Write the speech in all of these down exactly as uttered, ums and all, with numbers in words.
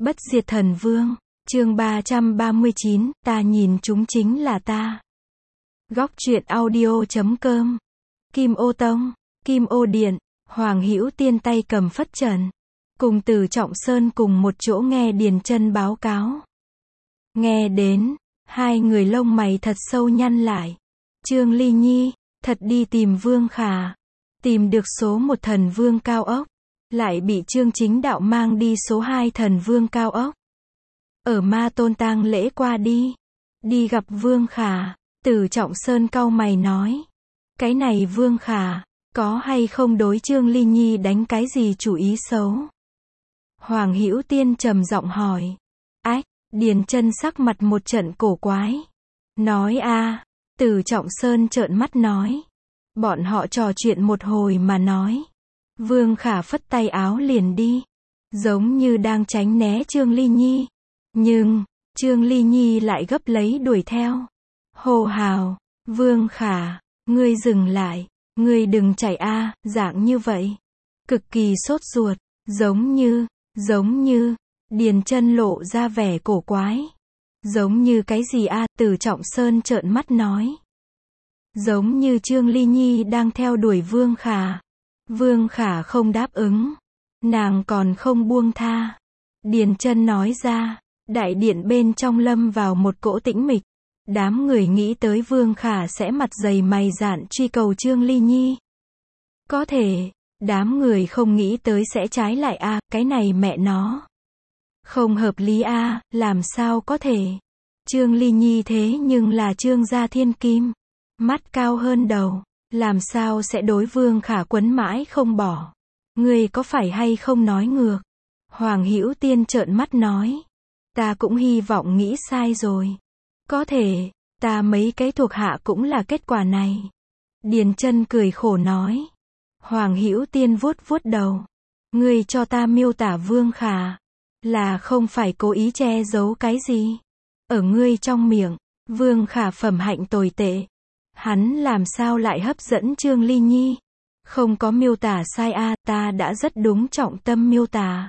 Bất diệt thần vương, chương ba trăm ba mươi chín, ta nhìn chúng chính là ta. Góc truyện audio chấm com. Kim Ô Tông, Kim Ô Điện, Hoàng Hữu Tiên tay cầm phất trần, cùng Từ Trọng Sơn cùng một chỗ nghe Điền Chân báo cáo. Nghe đến, hai người lông mày thật sâu nhăn lại. Trương Ly Nhi, thật đi tìm Vương Khả, tìm được số một thần vương cao ốc, lại bị Trương Chính Đạo mang đi số hai thần vương cao ốc. Ở Ma Tôn tang lễ qua đi, đi gặp Vương Khả, Từ Trọng Sơn cau mày nói, cái này Vương Khả, có hay không đối Trương Ly Nhi đánh cái gì chủ ý xấu? Hoàng Hữu Tiên trầm giọng hỏi. Ách, Điền Chân sắc mặt một trận cổ quái. Nói a, Từ Trọng Sơn trợn mắt nói. Bọn họ trò chuyện một hồi mà nói. Vương Khả phất tay áo liền đi, giống như đang tránh né Trương Ly Nhi. Nhưng, Trương Ly Nhi lại gấp lấy đuổi theo. Hô hào, Vương Khả, ngươi dừng lại, ngươi đừng chạy a, dạng như vậy. Cực kỳ sốt ruột, giống như, giống như, Điền Chân lộ ra vẻ cổ quái. Giống như cái gì a, Từ Trọng Sơn trợn mắt nói. Giống như Trương Ly Nhi đang theo đuổi Vương Khả. Vương Khả không đáp ứng, nàng còn không buông tha. Điền Chân nói ra, đại điện bên trong lâm vào một cỗ tĩnh mịch. Đám người nghĩ tới Vương Khả sẽ mặt dày mày dạn truy cầu Trương Ly Nhi. Có thể, đám người không nghĩ tới sẽ trái lại a, cái này mẹ nó. Không hợp lý a, làm sao có thể. Trương Ly Nhi thế nhưng là Trương gia thiên kim, mắt cao hơn đầu. Làm sao sẽ đối Vương Khả quấn mãi không bỏ? Ngươi có phải hay không nói ngược? Hoàng Hữu Tiên trợn mắt nói. Ta cũng hy vọng nghĩ sai rồi. Có thể, ta mấy cái thuộc hạ cũng là kết quả này. Điền Chân cười khổ nói. Hoàng Hữu Tiên vuốt vuốt đầu. Ngươi cho ta miêu tả Vương Khả, là không phải cố ý che giấu cái gì. Ở ngươi trong miệng, Vương Khả phẩm hạnh tồi tệ. Hắn làm sao lại hấp dẫn Trương Ly Nhi? Không có miêu tả sai a, ta đã rất đúng trọng tâm miêu tả.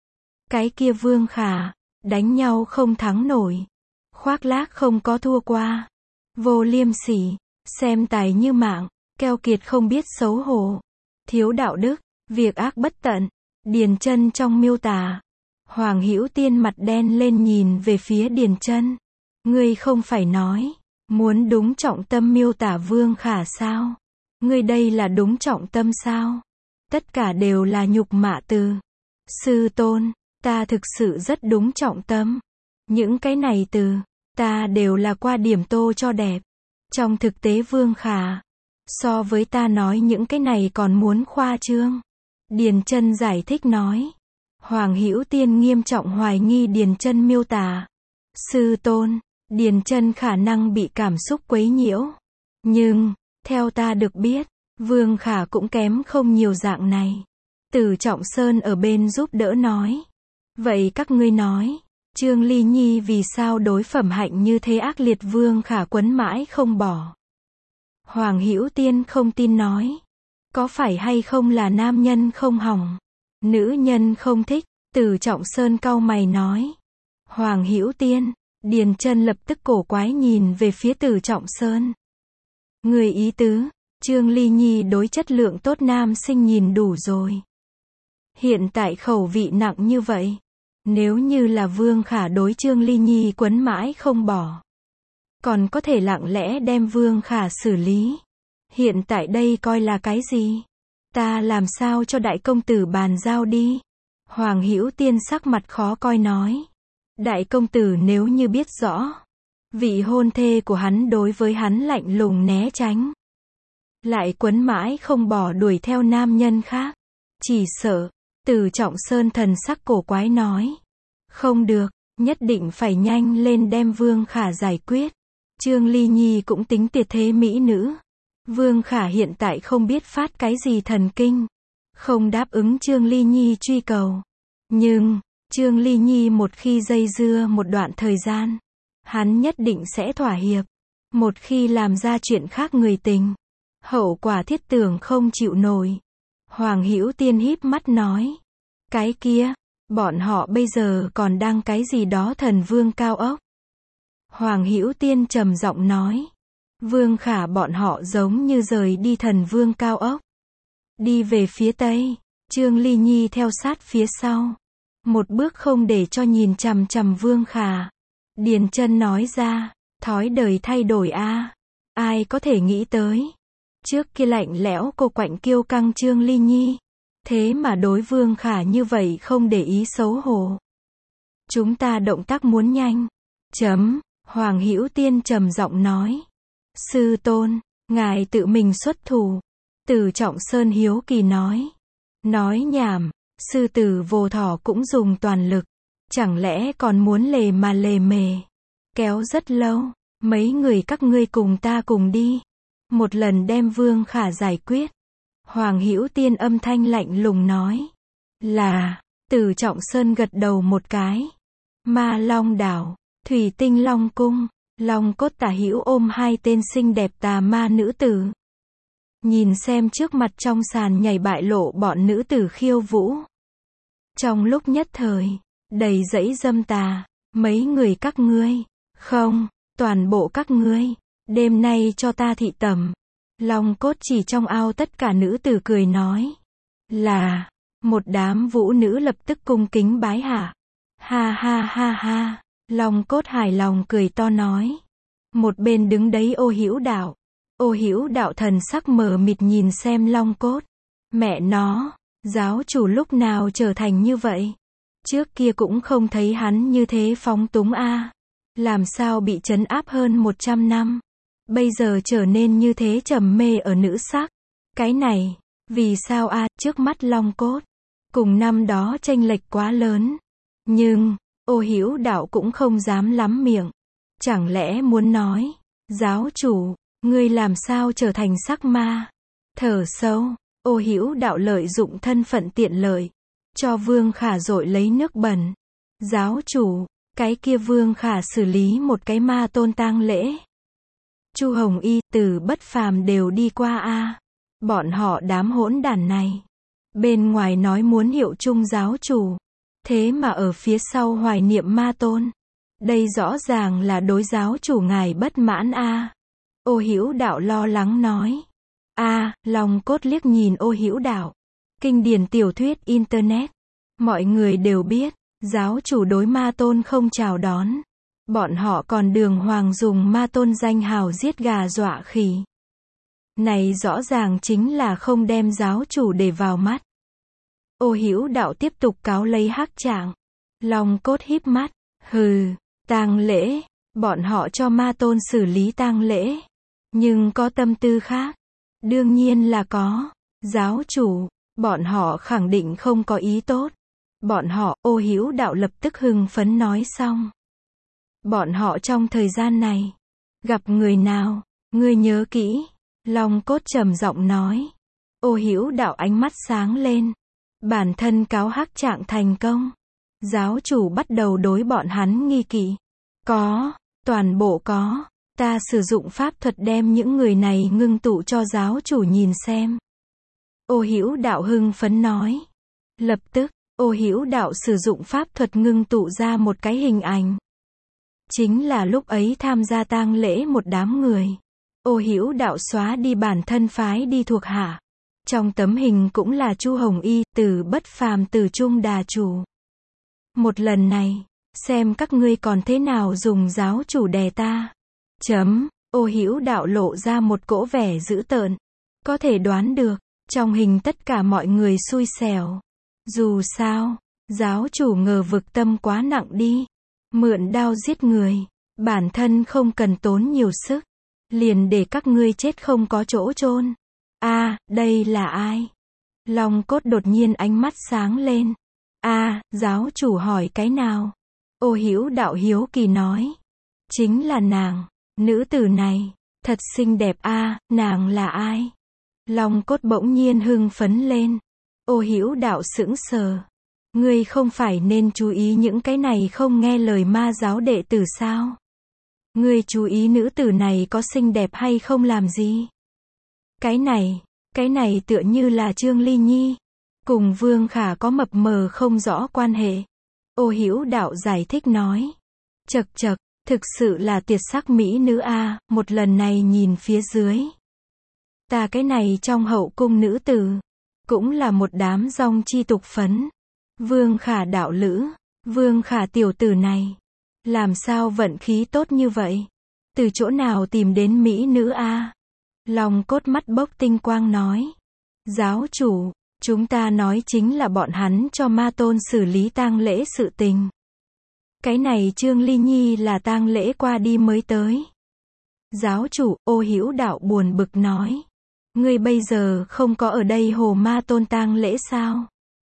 Cái kia Vương Khả, đánh nhau không thắng nổi, khoác lác không có thua qua, vô liêm sỉ, xem tài như mạng, keo kiệt không biết xấu hổ, thiếu đạo đức, việc ác bất tận. Điền Chân trong miêu tả. Hoàng Hữu Tiên mặt đen lên nhìn về phía Điền Chân. Ngươi không phải nói muốn đúng trọng tâm miêu tả Vương Khả sao? Ngươi đây là đúng trọng tâm sao? Tất cả đều là nhục mạ từ. Sư tôn, ta thực sự rất đúng trọng tâm. Những cái này từ, ta đều là qua điểm tô cho đẹp. Trong thực tế Vương Khả, so với ta nói những cái này còn muốn khoa trương. Điền Chân giải thích nói. Hoàng Hữu Tiên nghiêm trọng hoài nghi Điền Chân miêu tả. Sư tôn, Điền Chân khả năng bị cảm xúc quấy nhiễu. Nhưng, theo ta được biết, Vương Khả cũng kém không nhiều dạng này. Từ Trọng Sơn ở bên giúp đỡ nói. Vậy các ngươi nói, Trương Ly Nhi vì sao đối phẩm hạnh như thế ác liệt Vương Khả quấn mãi không bỏ? Hoàng Hữu Tiên không tin nói. Có phải hay không là nam nhân không hỏng, nữ nhân không thích? Từ Trọng Sơn cau mày nói. Hoàng Hữu Tiên. Điền Chân lập tức cổ quái nhìn về phía Từ Trọng Sơn. Người ý tứ, Trương Ly Nhi đối chất lượng tốt nam sinh nhìn đủ rồi. Hiện tại khẩu vị nặng như vậy. Nếu như là Vương Khả đối Trương Ly Nhi quấn mãi không bỏ, còn có thể lặng lẽ đem Vương Khả xử lý. Hiện tại đây coi là cái gì? Ta làm sao cho đại công tử bàn giao đi? Hoàng Hữu Tiên sắc mặt khó coi nói. Đại công tử nếu như biết rõ, vị hôn thê của hắn đối với hắn lạnh lùng né tránh, lại quấn mãi không bỏ đuổi theo nam nhân khác, chỉ sợ. Từ Trọng Sơn thần sắc cổ quái nói. Không được, nhất định phải nhanh lên đem Vương Khả giải quyết. Trương Ly Nhi cũng tính tuyệt thế mỹ nữ. Vương Khả hiện tại không biết phát cái gì thần kinh, không đáp ứng Trương Ly Nhi truy cầu. Nhưng, Trương Ly Nhi một khi dây dưa một đoạn thời gian, hắn nhất định sẽ thỏa hiệp. Một khi làm ra chuyện khác người tình, hậu quả thiết tưởng không chịu nổi. Hoàng Hữu Tiên híp mắt nói. Cái kia, Bọn họ bây giờ còn đang cái gì đó thần vương cao ốc. Hoàng Hữu Tiên trầm giọng nói. Vương Khả bọn họ giống như rời đi thần vương cao ốc. Đi về phía tây. Trương Ly Nhi theo sát phía sau. Một bước không để cho nhìn chằm chằm Vương Khả. Điền Chân nói ra. Thói đời thay đổi a. Ai có thể nghĩ tới. Trước kia lạnh lẽo cô quạnh kiêu căng Trương Ly Nhi. Thế mà đối Vương Khả như vậy không để ý xấu hổ. Chúng ta động tác muốn nhanh. Chấm. Hoàng Hữu Tiên trầm giọng nói. Sư tôn, ngài tự mình xuất thủ. Từ Trọng Sơn hiếu kỳ nói. Nói nhảm, sư tử vô thỏ cũng dùng toàn lực. Chẳng lẽ còn muốn lề mà lề mề. Kéo rất lâu, mấy người các ngươi cùng ta cùng đi. Một lần đem Vương Khả giải quyết. Hoàng Hữu Tiên âm thanh lạnh lùng nói. Là, Từ Trọng Sơn gật đầu một cái. Ma Long đảo, Thủy Tinh Long cung, Long cốt tả hữu ôm hai tên xinh đẹp tà ma nữ tử. Nhìn xem trước mặt trong sàn nhảy bại lộ bọn nữ tử khiêu vũ. Trong lúc nhất thời, đầy dẫy dâm tà, mấy người các ngươi, không, toàn bộ các ngươi, đêm nay cho ta thị tẩm. Long cốt chỉ trong ao tất cả nữ tử cười nói. Là, một đám vũ nữ lập tức cung kính bái hạ. Ha ha ha ha, Long cốt hài lòng cười to nói. Một bên đứng đấy Ô Hữu Đạo. Ô Hữu Đạo thần sắc mờ mịt nhìn xem Long cốt. Mẹ nó, giáo chủ lúc nào trở thành như vậy? Trước kia cũng không thấy hắn như thế phóng túng a. Làm sao bị trấn áp hơn một trăm năm? Bây giờ trở nên như thế trầm mê ở nữ sắc. Cái này, vì sao a, trước mắt Long cốt. Cùng năm đó chênh lệch quá lớn. Nhưng, Ô Hữu Đạo cũng không dám lắm miệng. Chẳng lẽ muốn nói, giáo chủ, ngươi làm sao trở thành sắc ma? Thở sâu, Ô Hữu Đạo lợi dụng thân phận tiện lợi. Cho Vương Khả dội lấy nước bẩn. Giáo chủ, cái kia Vương Khả xử lý một cái ma tôn tang lễ. Chu Hồng Y, Từ Bất Phàm đều đi qua a. Bọn họ đám hỗn đản này. Bên ngoài nói muốn hiệu chung giáo chủ. Thế mà ở phía sau hoài niệm ma tôn. Đây rõ ràng là đối giáo chủ ngài bất mãn a. Ô Hữu Đạo lo lắng nói. A, Long cốt liếc nhìn Ô Hữu Đạo. Kinh điển tiểu thuyết internet. Mọi người đều biết, giáo chủ đối ma tôn không chào đón. Bọn họ còn đường hoàng dùng ma tôn danh hào giết gà dọa khỉ. Này rõ ràng chính là không đem giáo chủ để vào mắt. Ô Hữu Đạo tiếp tục cáo lấy hắc trạng. Long cốt híp mắt. Hừ, tang lễ. Bọn họ cho ma tôn xử lý tang lễ. Nhưng có tâm tư khác. Đương nhiên là có. Giáo chủ, bọn họ khẳng định không có ý tốt. Bọn họ, Ô Hữu Đạo lập tức hưng phấn nói xong. Bọn họ trong thời gian này, gặp người nào, ngươi nhớ kỹ. Long cốt trầm giọng nói. Ô Hữu Đạo ánh mắt sáng lên. Bản thân cáo hắc trạng thành công. Giáo chủ bắt đầu đối bọn hắn nghi kỵ. Có, toàn bộ có. Ta sử dụng pháp thuật đem những người này ngưng tụ cho giáo chủ nhìn xem. Ô Hữu Đạo hưng phấn nói. Lập tức, Ô Hữu Đạo sử dụng pháp thuật ngưng tụ ra một cái hình ảnh. Chính là lúc ấy tham gia tang lễ một đám người. Ô Hữu Đạo xóa đi bản thân phái đi thuộc hạ. Trong tấm hình cũng là Chu Hồng Y, Từ Bất Phàm, Từ Trung Đà Chủ. Một lần này, xem các ngươi còn thế nào dùng giáo chủ đè ta. Chấm, Ô Hữu Đạo lộ ra một cỗ vẻ dữ tợn. Có thể đoán được, trong hình tất cả mọi người xui xẻo. Dù sao, giáo chủ ngờ vực tâm quá nặng đi. Mượn đao giết người, bản thân không cần tốn nhiều sức. Liền để các ngươi chết không có chỗ chôn. A, đây là ai? Long cốt đột nhiên ánh mắt sáng lên. A, giáo chủ hỏi cái nào? Ô Hữu Đạo hiếu kỳ nói. Chính là nàng, nữ tử này, thật xinh đẹp a, nàng là ai? Long cốt bỗng nhiên hưng phấn lên. Ô Hữu Đạo sững sờ. Ngươi không phải nên chú ý những cái này không nghe lời ma giáo đệ tử sao? Ngươi chú ý nữ tử này có xinh đẹp hay không làm gì? Cái này, cái này tựa như là Trương Ly Nhi. cùng Vương Khả có mập mờ không rõ quan hệ. Ô Hữu Đạo giải thích nói. Chậc chậc, thực sự là tuyệt sắc mỹ nữ a, một lần này nhìn phía dưới. Ta cái này trong hậu cung nữ tử, cũng là một đám dong chi tục phấn. Vương Khả đạo lữ, Vương Khả tiểu tử này, làm sao vận khí tốt như vậy? Từ chỗ nào tìm đến mỹ nữ a? Long Cốt mắt bốc tinh quang nói. Giáo chủ, chúng ta nói chính là bọn hắn cho ma tôn xử lý tang lễ sự tình. Cái này Trương Ly Nhi là tang lễ qua đi mới tới. Giáo chủ, Ô Hữu Đạo buồn bực nói. Ngươi bây giờ không có ở đây hồ ma tôn tang lễ sao?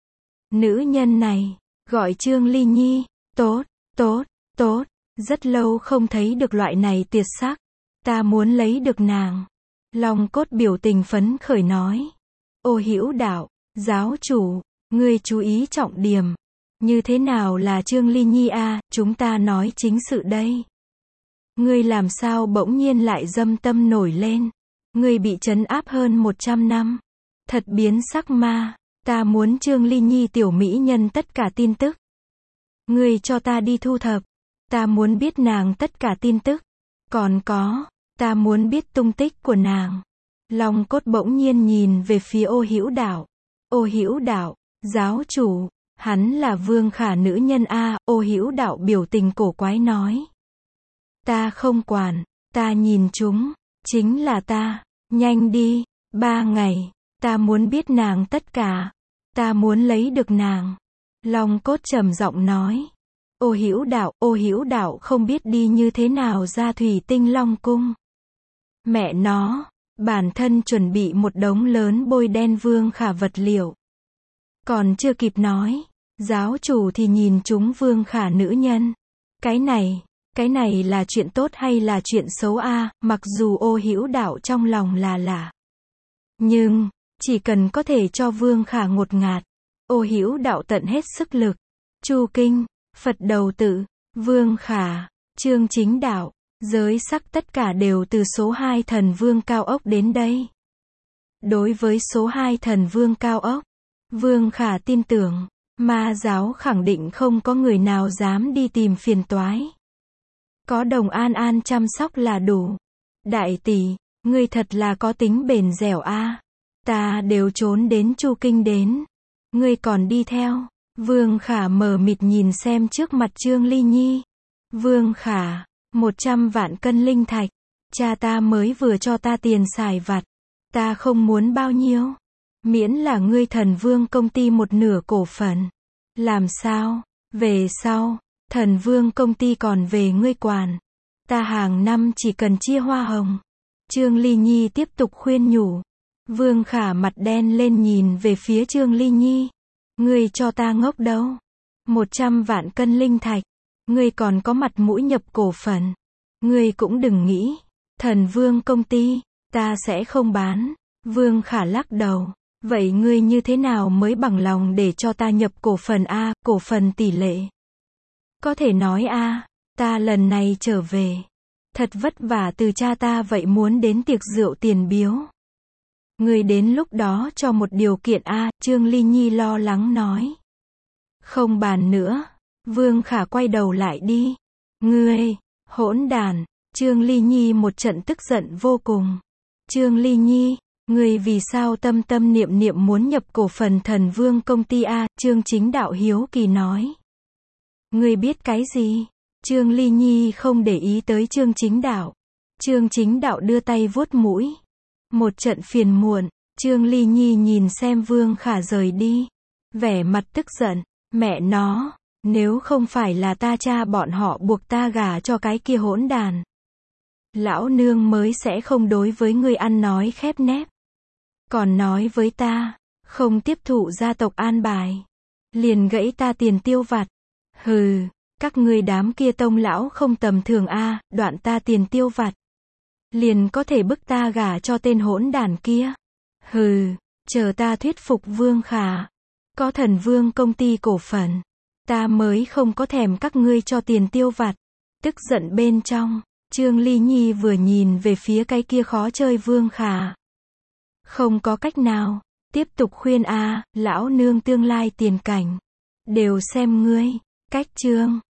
Nữ nhân này, gọi Trương Ly Nhi, tốt, tốt, tốt, rất lâu không thấy được loại này tuyệt sắc. Ta muốn lấy được nàng. Long Cốt biểu tình phấn khởi nói. Ô Hữu Đạo, giáo chủ, ngươi chú ý trọng điểm. Như thế nào là Trương Ly Nhi a, chúng ta nói chính sự đây. Ngươi làm sao bỗng nhiên lại dâm tâm nổi lên? Ngươi bị trấn áp hơn một trăm năm. Thật biến sắc ma, ta muốn Trương Ly Nhi tiểu mỹ nhân tất cả tin tức. Ngươi cho ta đi thu thập. Ta muốn biết nàng tất cả tin tức. Còn có, ta muốn biết tung tích của nàng. Long Cốt bỗng nhiên nhìn về phía Ô Hữu Đạo. Ô Hữu Đạo, giáo chủ, hắn là Vương Khả nữ nhân a. Ô Hữu Đạo biểu tình cổ quái nói. Ta không quản, ta nhìn chúng, chính là ta, nhanh đi, ba ngày, ta muốn biết nàng tất cả, ta muốn lấy được nàng. Long Cốt trầm giọng nói. Ô Hữu Đạo, Ô Hữu Đạo không biết đi như thế nào ra Thủy Tinh Long cung. Mẹ nó, bản thân chuẩn bị một đống lớn bôi đen Vương Khả vật liệu. Còn chưa kịp nói, giáo chủ thì nhìn chúng Vương Khả nữ nhân. Cái này, cái này là chuyện tốt hay là chuyện xấu a? Mặc dù Ô Hữu Đạo trong lòng là lạ. Nhưng, chỉ cần có thể cho Vương Khả ngột ngạt, Ô Hữu Đạo tận hết sức lực. Chu Kinh, Phật Đầu Tự, Vương Khả, Trương Chính Đạo, giới sắc tất cả đều từ số hai thần vương cao ốc đến đây. Đối với số hai thần vương cao ốc, Vương Khả tin tưởng, ma giáo khẳng định không có người nào dám đi tìm phiền toái. Có Đồng An An chăm sóc là đủ. Đại tỷ, ngươi thật là có tính bền dẻo a. Ta đều trốn đến Chu Kinh đến. Ngươi còn đi theo. Vương Khả mờ mịt nhìn xem trước mặt Trương Ly Nhi. Vương Khả, một trăm vạn cân linh thạch. Cha ta mới vừa cho ta tiền xài vặt. Ta không muốn bao nhiêu. Miễn là ngươi Thần Vương công ty một nửa cổ phần. Làm sao? Về sau, Thần Vương công ty còn về ngươi quản. Ta hàng năm chỉ cần chia hoa hồng. Trương Ly Nhi tiếp tục khuyên nhủ. Vương Khả mặt đen lên nhìn về phía Trương Ly Nhi. Ngươi cho ta ngốc đâu? Một trăm vạn cân linh thạch. Ngươi còn có mặt mũi nhập cổ phần. Ngươi cũng đừng nghĩ. Thần Vương công ty, ta sẽ không bán. Vương Khả lắc đầu. Vậy ngươi như thế nào mới bằng lòng để cho ta nhập cổ phần a, cổ phần tỷ lệ? Có thể nói a, ta lần này trở về. Thật vất vả từ cha ta vậy muốn đến tiệc rượu tiền biếu. Ngươi đến lúc đó cho một điều kiện a, Trương Ly Nhi lo lắng nói. Không bàn nữa. Vương Khả quay đầu lại đi. Ngươi, hỗn đàn. Trương Ly Nhi một trận tức giận vô cùng. Trương Ly Nhi, ngươi vì sao tâm tâm niệm niệm muốn nhập cổ phần Thần Vương công ty a? Trương Chính Đạo hiếu kỳ nói. Ngươi biết cái gì? Trương Ly Nhi không để ý tới Trương Chính Đạo. Trương Chính Đạo đưa tay vuốt mũi. Một trận phiền muộn, Trương Ly Nhi nhìn xem Vương Khả rời đi. Vẻ mặt tức giận, mẹ nó, nếu không phải là ta cha bọn họ buộc ta gả cho cái kia hỗn đàn. Lão nương mới sẽ không đối với ngươi ăn nói khép nép. Còn nói với ta, không tiếp thụ gia tộc an bài. Liền gãy ta tiền tiêu vặt. Hừ, các ngươi đám kia tông lão không tầm thường a, đoạn ta tiền tiêu vặt. Liền có thể bức ta gả cho tên hỗn đàn kia. Hừ, chờ ta thuyết phục Vương Khả. Có Thần Vương công ty cổ phần. Ta mới không có thèm các ngươi cho tiền tiêu vặt. Tức giận bên trong, Trương Ly Nhi vừa nhìn về phía cái kia khó chơi Vương Khả. Không có cách nào, Tiếp tục khuyên a, lão nương tương lai tiền cảnh. Đều xem ngươi. Cách chương.